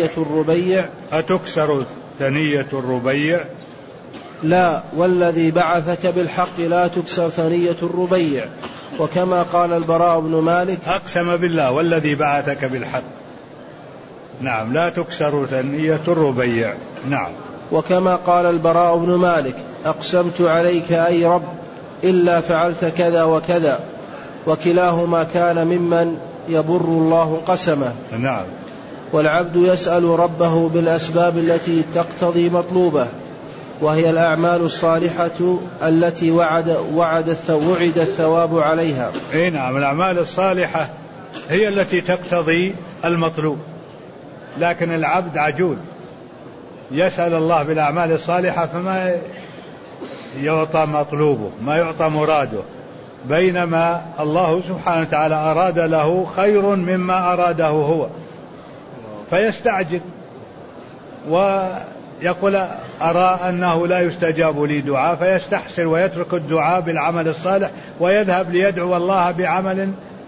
ثنية الربيع؟ لا، والذي بعثك بالحق لا تكسر ثنية الربيع. وكما قال البراء بن مالك: أقسم بالله والذي بعثك بالحق. نعم، لا تكسر ثنية الربيع. نعم. وكما قال البراء بن مالك: أقسمت عليك أي رب إلا فعلت كذا وكذا، وكلاهما كان ممن يبر الله قسمه. نعم. والعبد يسأل ربه بالأسباب التي تقتضي مطلوبه، وهي الأعمال الصالحة التي وعد الثواب عليها. نعم، الأعمال الصالحة هي التي تقتضي المطلوب، لكن العبد عجول يسأل الله بالأعمال الصالحة فما يعطى مطلوبه، ما يعطى مراده، بينما الله سبحانه وتعالى أراد له خير مما أراده هو، فيستعجل ويقول: أرى أنه لا يستجاب لي دعاء، فيستحسر ويترك الدعاء بالعمل الصالح ويذهب ليدعو الله بعمل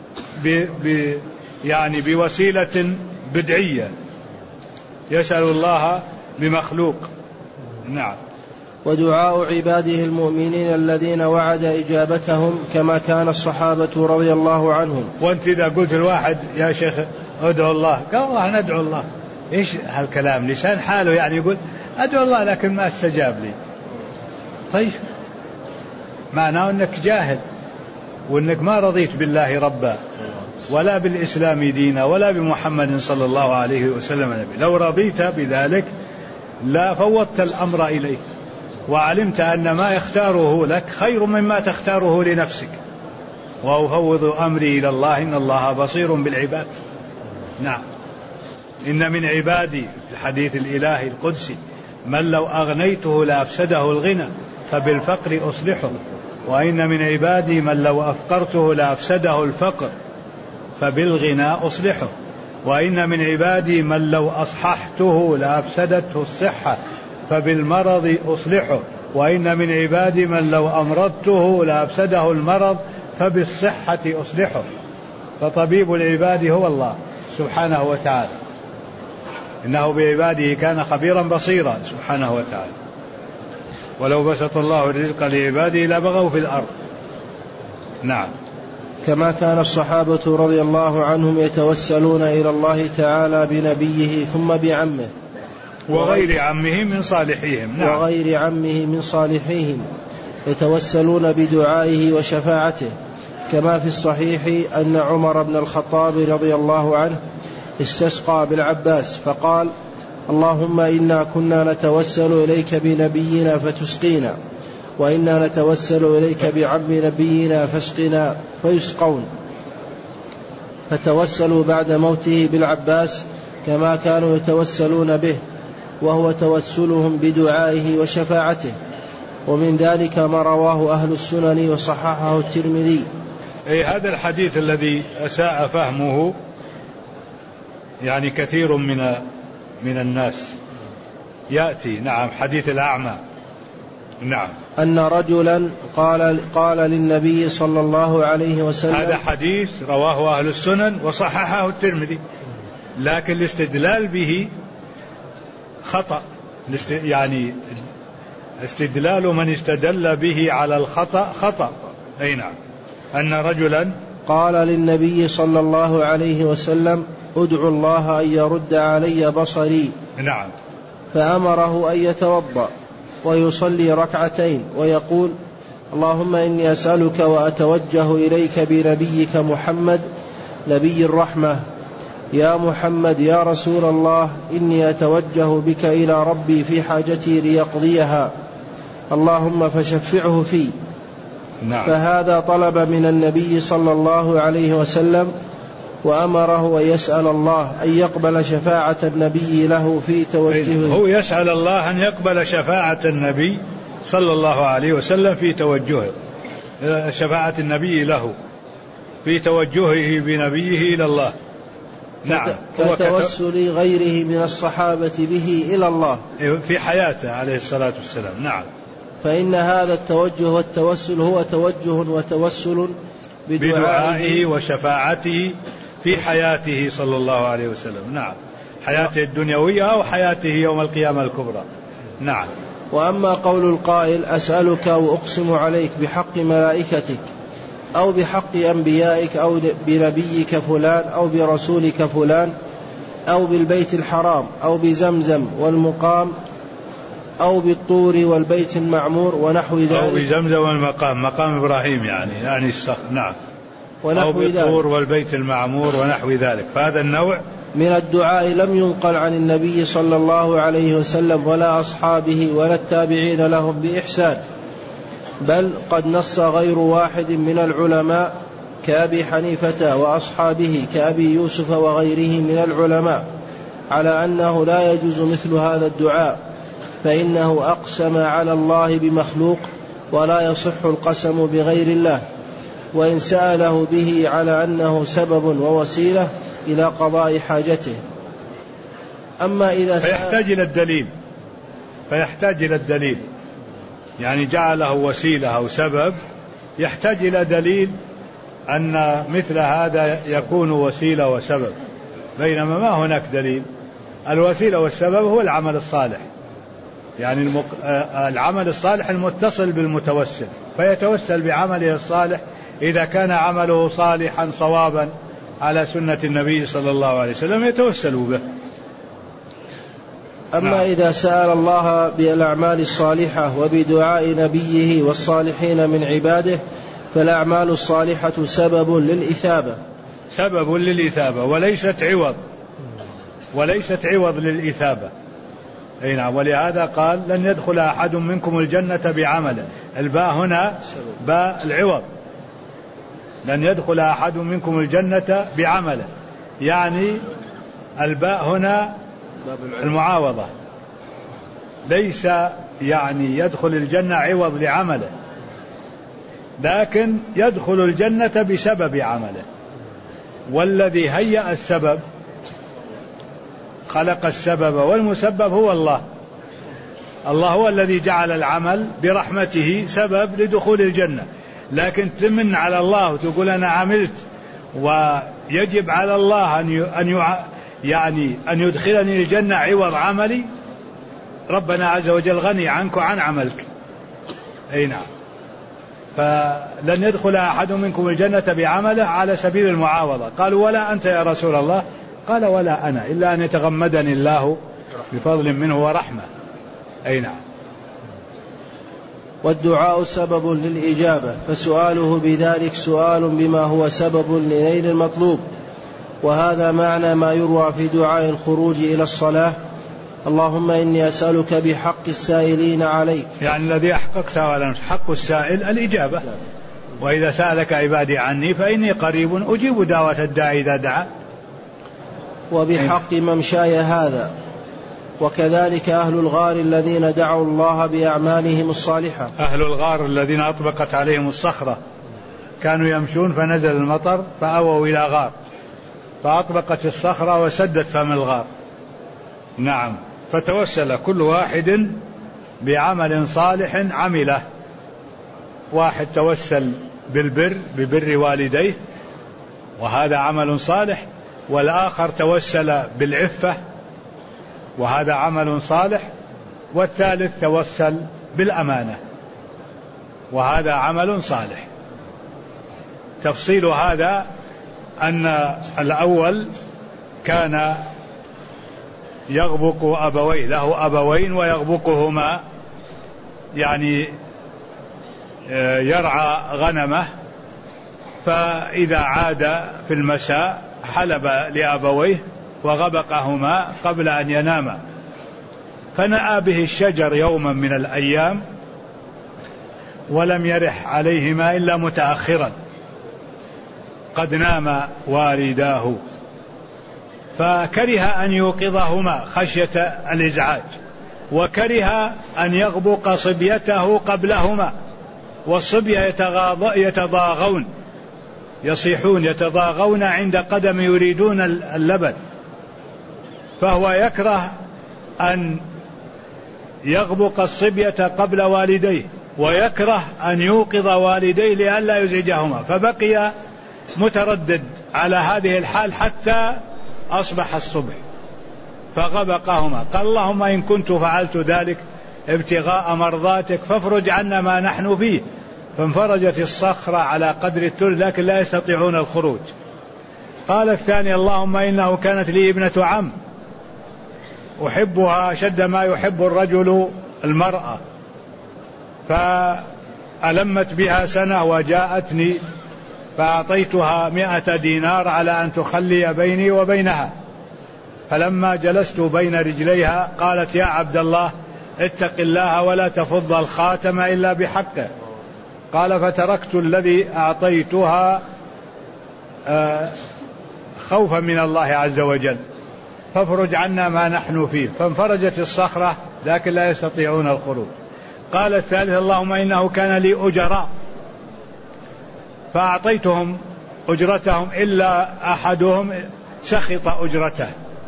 يعني بوسيلة بدعية، يسأل الله بمخلوق. نعم. ودعاء عباده المؤمنين الذين وعد إجابتهم كما كان الصحابة رضي الله عنهم. وانت إذا قلت الواحد: يا شيخ ادعو الله، قال: والله ندعو الله. ايش هالكلام؟ لسان حاله يعني يقول ادعو الله لكن ما استجاب لي. طيب، معناه انك جاهل، وانك ما رضيت بالله ربا ولا بالإسلام دينا ولا بمحمد صلى الله عليه وسلم نبي. لو رضيت بذلك لا فوضت الأمر إليه، وعلمت أن ما يختاره لك خير مما تختاره لنفسك. وأفوض أمري إلى الله إن الله بصير بالعباد. نعم. إن من عبادي، الحديث الإلهي القدسي: من لو أغنيته لأفسده الغنى فبالفقر أصلحه، وإن من عبادي من لو أفقرته لأفسده الفقر فبالغنى أصلحه، وإن من عبادي من لو أصححته لأفسدته الصحة فبالمرض أصلحه، وإن من عبادي من لو أمرضته لأفسده المرض فبالصحة أصلحه. فطبيب العباد هو الله سبحانه وتعالى، إنه بعباده كان خبيرا بصيرا سبحانه وتعالى. ولو بسط الله الرزق لعباده لبغوا في الأرض. نعم. كما كان الصحابة رضي الله عنهم يتوسلون إلى الله تعالى بنبيه ثم بعمه وغير عمه من صالحيهم. نعم. وغير عمه من صالحيهم يتوسلون بدعائه وشفاعته، كما في الصحيح أن عمر بن الخطاب رضي الله عنه استسقى بالعباس فقال: اللهم إنا كنا نتوسل إليك بنبينا فتسقينا، وإنا نتوسل إليك بعم نبينا فاسقنا، فيسقون. فتوسلوا بعد موته بالعباس كما كانوا يتوسلون به، وهو توسلهم بدعائه وشفاعته. ومن ذلك ما رواه أهل السنن وصححه الترمذي. أي هذا الحديث الذي أساء فهمه يعني كثير من الناس يأتي، نعم، حديث الأعمى، نعم، أن رجلا قال للنبي صلى الله عليه وسلم. هذا حديث رواه أهل السنن وصححه الترمذي، لكن الاستدلال به خطأ، يعني استدلال من استدل به على الخطأ خطأ. أي نعم. أن رجلا قال للنبي صلى الله عليه وسلم: ادعو الله أن يرد علي بصري. نعم. فأمره أن يتوضأ ويصلي ركعتين ويقول: اللهم إني أسألك وأتوجه إليك بنبيك محمد نبي الرحمة، يا محمد يا رسول الله، إني أتوجه بك إلى ربي في حاجتي ليقضيها، اللهم فشفعه في. نعم. فهذا طلب من النبي صلى الله عليه وسلم، وأمره أن يسأل الله أن يقبل شفاعة النبي له في توجهه. هو يسأل الله أن يقبل شفاعة النبي صلى الله عليه وسلم في توجهه، شفاعة النبي له في توجهه بنبيه إلى الله. نعم. كتوسل غيره من الصحابة به إلى الله في حياته عليه الصلاة والسلام. نعم. فإن هذا التوجه والتوسل هو توجه وتوسل بدعائه وشفاعته في حياته صلى الله عليه وسلم. نعم. حياته الدنيوية أو حياته يوم القيامة الكبرى. نعم. وأما قول القائل: أسألك وأقسم عليك بحق ملائكتك أو بحق أنبيائك أو بنبيك فلان أو برسولك فلان أو بالبيت الحرام أو بزمزم والمقام أو بالطور والبيت المعمور ونحو ذلك، أو بزمزم والمقام، مقام إبراهيم يعني الصخر. نعم. أو بالطور والبيت المعمور ونحو ذلك، فهذا النوع من الدعاء لم ينقل عن النبي صلى الله عليه وسلم ولا أصحابه ولا التابعين لهم بإحسان، بل قد نص غير واحد من العلماء كأبي حنيفة وأصحابه كأبي يوسف وغيره من العلماء على أنه لا يجوز مثل هذا الدعاء، فإنه أقسم على الله بمخلوق ولا يصح القسم بغير الله، وإن سأله به على أنه سبب ووسيلة إلى قضاء حاجته. أما إذا فيحتاج إلى الدليل، يعني جعله وسيلة أو سبب، يحتاج إلى دليل أن مثل هذا يكون وسيلة وسبب، بينما ما هناك دليل. الوسيلة والسبب هو العمل الصالح، يعني العمل الصالح المتصل بالمتوسل، فيتوسل بعمله الصالح إذا كان عمله صالحا صوابا على سنة النبي صلى الله عليه وسلم يتوسل به. أما إذا سأل الله بالأعمال الصالحة وبدعاء نبيه والصالحين من عباده فالأعمال الصالحة سبب للإثابة وليست عوض للإثابة. أي نعم. ولهذا قال: لن يدخل أحد منكم الجنة بعمله. الباء هنا باء العوض، لن يدخل أحد منكم الجنة بعمله، يعني الباء هنا المعاوضة، ليس يعني يدخل الجنة عوض لعمله، لكن يدخل الجنة بسبب عمله. والذي هيأ السبب خلق السبب والمسبب هو الله هو الذي جعل العمل برحمته سبب لدخول الجنة، لكن تمن على الله وتقول أنا عملت ويجب على الله أن يدخلني الجنة عوض عملي. ربنا عز وجل غني عنك وعن عملك. أي نعم. فلن يدخل أحد منكم الجنة بعمله على سبيل المعاوضة. قالوا: ولا أنت يا رسول الله؟ قال: ولا أنا، إلا أن يتغمدني الله بفضل منه ورحمة. أي نعم. والدعاء سبب للإجابة، فسؤاله بذلك سؤال بما هو سبب لنيل المطلوب. وهذا معنى ما يروى في دعاء الخروج إلى الصلاة: اللهم إني أسألك بحق السائلين عليك، يعني الذي أحققته على نفسه، حق السائل الإجابة. وإذا سألك عبادي عني فإني قريب أجيب دعوة الداعي إذا دعا. وبحق ممشاي هذا. وكذلك أهل الغار الذين دعوا الله بأعمالهم الصالحة. أهل الغار الذين أطبقت عليهم الصخرة، كانوا يمشون فنزل المطر فأووا إلى غار فأطبقت الصخرة وسدت فم الغار. نعم. فتوسل كل واحد بعمل صالح عمله. واحد توسل بالبر ببر والديه وهذا عمل صالح، والآخر توسل بالعفة وهذا عمل صالح، والثالث توسل بالأمانة وهذا عمل صالح. تفصيل هذا أن الأول كان يغبق أبويه، له أبوين ويغبقهما، يعني يرعى غنمه، فإذا عاد في المساء حلب لأبويه وغبقهما قبل أن يناما، فنأى به الشجر يوما من الأيام ولم يرح عليهما إلا متأخرا، قد نام والداه، فكره أن يوقظهما خشية الإزعاج، وكره أن يغبق صبيته قبلهما، والصبية يتضاغون يصيحون يتضاغون عند قدم يريدون اللبن، فهو يكره أن يغبق الصبية قبل والديه، ويكره أن يوقظ والديه لئلا يزعجهما، فبقي متردد على هذه الحال حتى أصبح الصبح فغبقهما. قال اللهم إن كنت فعلت ذلك ابتغاء مرضاتك فافرج عنا ما نحن فيه، فانفرجت الصخرة على قدر الثلث لكن لا يستطيعون الخروج. قال الثاني اللهم إنه كانت لي ابنة عم أحبها أشد ما يحب الرجل المرأة، فألمت بها سنة وجاءتني فأعطيتها 100 دينار على أن تخلي بيني وبينها، فلما جلست بين رجليها قالت يا عبد الله اتق الله ولا تفض الخاتم إلا بحقه. قال فتركت الذي أعطيتها خوفا من الله عز وجل، فافرج عنا ما نحن فيه، فانفرجت الصخرة لكن لا يستطيعون الخروج. قال الثالث اللهم إنه كان لي أجراء فأعطيتهم أجرتهم إلا أحدهم سخط أجرته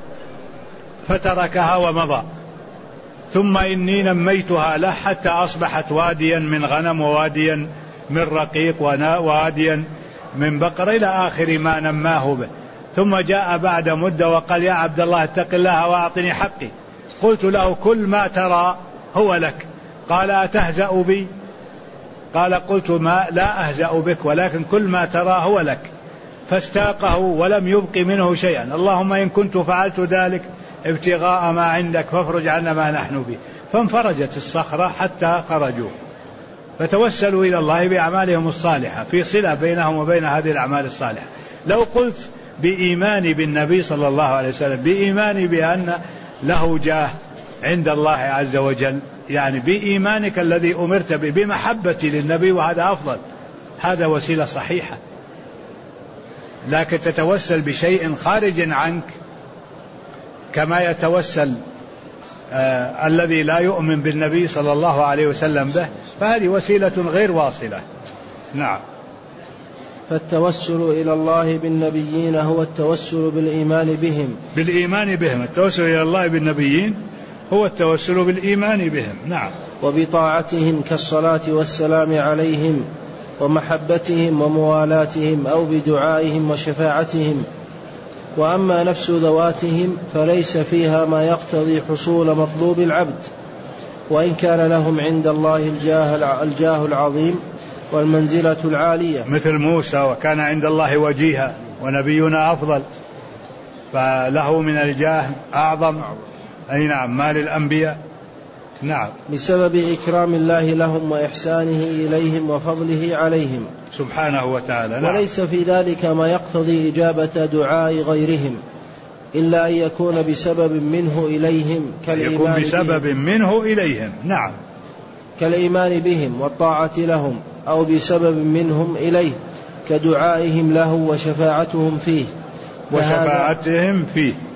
فتركها ومضى، ثم إني نميتها له حتى أصبحت واديا من غنم وواديا من رقيق وواديا من بقر إلى آخر ما نماه به. ثم جاء بعد مدة وقال يا عبد الله اتق الله وأعطني حقي. قلت له كل ما ترى هو لك. قال أتهزأ بي؟ قال قلت ما لا أهزأ بك ولكن كل ما ترى هو لك. فاستاقه ولم يبق منه شيئا. اللهم إن كنت فعلت ذلك ابتغاء ما عندك فافرج عنا ما نحن به. فانفرجت الصخرة حتى خرجوا، فتوسلوا إلى الله بأعمالهم الصالحة في صلة بينهم وبين هذه الأعمال الصالحة. لو قلت بإيماني بالنبي صلى الله عليه وسلم، بإيماني بأن له جاه عند الله عز وجل، يعني بإيمانك الذي أمرت به، بمحبتي للنبي، وهذا أفضل، هذا وسيلة صحيحة. لكن تتوسل بشيء خارج عنك كما يتوسل الذي لا يؤمن بالنبي صلى الله عليه وسلم به، فهذه وسيلة غير واصلة. نعم. فالتوسل إلى الله بالنبيين هو التوسل بالإيمان بهم. بالإيمان بهم، التوسل إلى الله بالنبيين هو التوسل بالإيمان بهم. نعم. وبطاعتهم كالصلاة والسلام عليهم ومحبتهم وموالاتهم أو بدعائهم وشفاعتهم. وأما نفس ذواتهم فليس فيها ما يقتضي حصول مطلوب العبد، وإن كان لهم عند الله الجاه العظيم والمنزلة العالية، مثل موسى وكان عند الله وجيها ونبينا أفضل، فله من الجاه أعظم. أي نعم، ما للأنبياء. نعم. بسبب إكرام الله لهم وإحسانه إليهم وفضله عليهم سبحانه وتعالى. نعم. وليس في ذلك ما يقتضي إجابة دعاء غيرهم إلا أن يكون بسبب منه إليهم يكون بسبب منه إليهم. نعم. كالإيمان بهم والطاعة لهم، أو بسبب منهم إليه كدعائهم له وشفاعتهم فيه. وشفاعتهم فيه.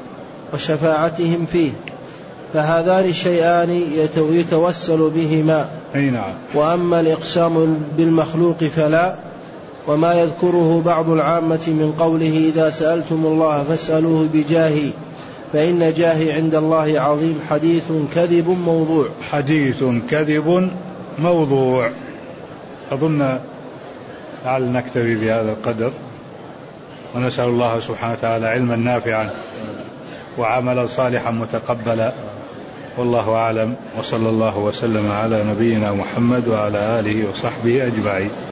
وشفاعتهم فيه، فهذان الشيئان يتوسل بهما. نعم. وأما الإقسام بالمخلوق فلا. وما يذكره بعض العامة من قوله إذا سألتم الله فاسألوه بجاهي فإن جاهي عند الله عظيم حديث كذب موضوع. حديث كذب موضوع. أظن لعل نكتفي بهذا القدر، ونسأل الله سبحانه وتعالى علما نافعا وعملا صالحا متقبلا، والله أعلم، وصلى الله وسلم على نبينا محمد وعلى آله وصحبه أجمعين.